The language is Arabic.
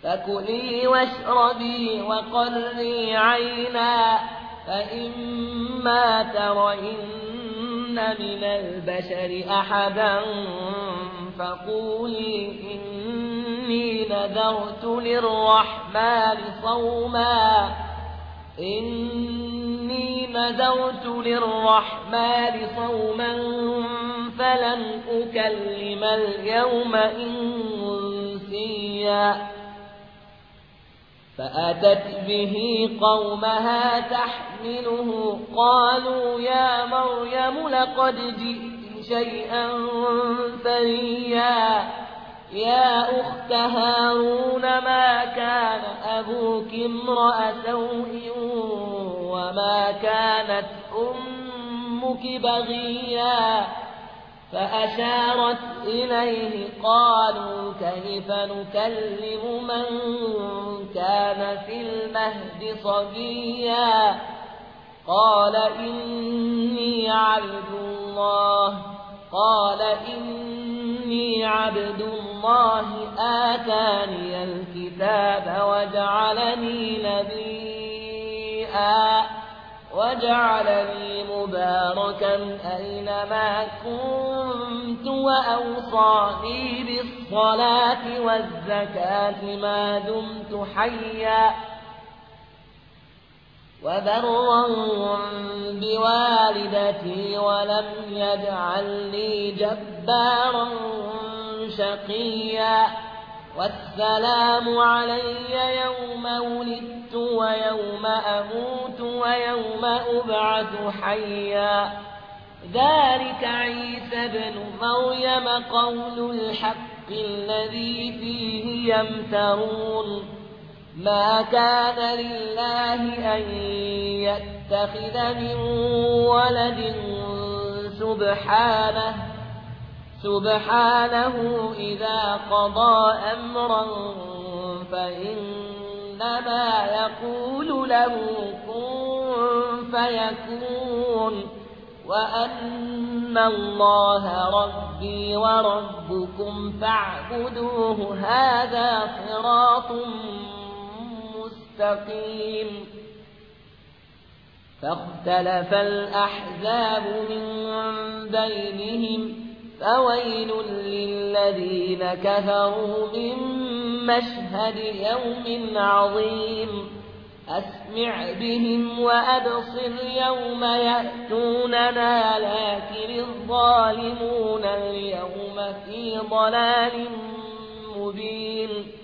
فكلي واشربي وقري عينا فإما ترين من البشر أحدا فقولي إني نذرت للرحمن صوما فلن أكلم اليوم إنسيا فأتت به قومها تحمله قالوا يا مريم لقد جئت شيئا فريا يا أخت هارون ما كان أبوك امرأ سوء وما كانت أمك بغيا فأشارت إليه قالوا كيف نكلم من كان في المهد صبيا قال إني عبد الله آتاني الكتاب وجعلني مباركا أينما كنت وأوصاني بالصلاة والزكاة ما دمت حيا وبرا بوالدتي ولم يجعلني جبارا شقيا والسلام علي يوم ولدت ويوم أموت ويوم أبعث حيا ذلك عيسى ابن مريم قول الحق الذي فيه يمترون ما كان لله أن يتخذ من ولد سبحانه إذا قضى أمرا فإنما يقول له كن فيكون وأن الله ربي وربكم فاعبدوه هذا صراط مستقيم فاختلف الأحزاب من بينهم فويل للذين كفروا من مشهد يوم عظيم أسمع بهم وأبصر يوم يأتوننا لكن الظالمون اليوم في ضلال مبين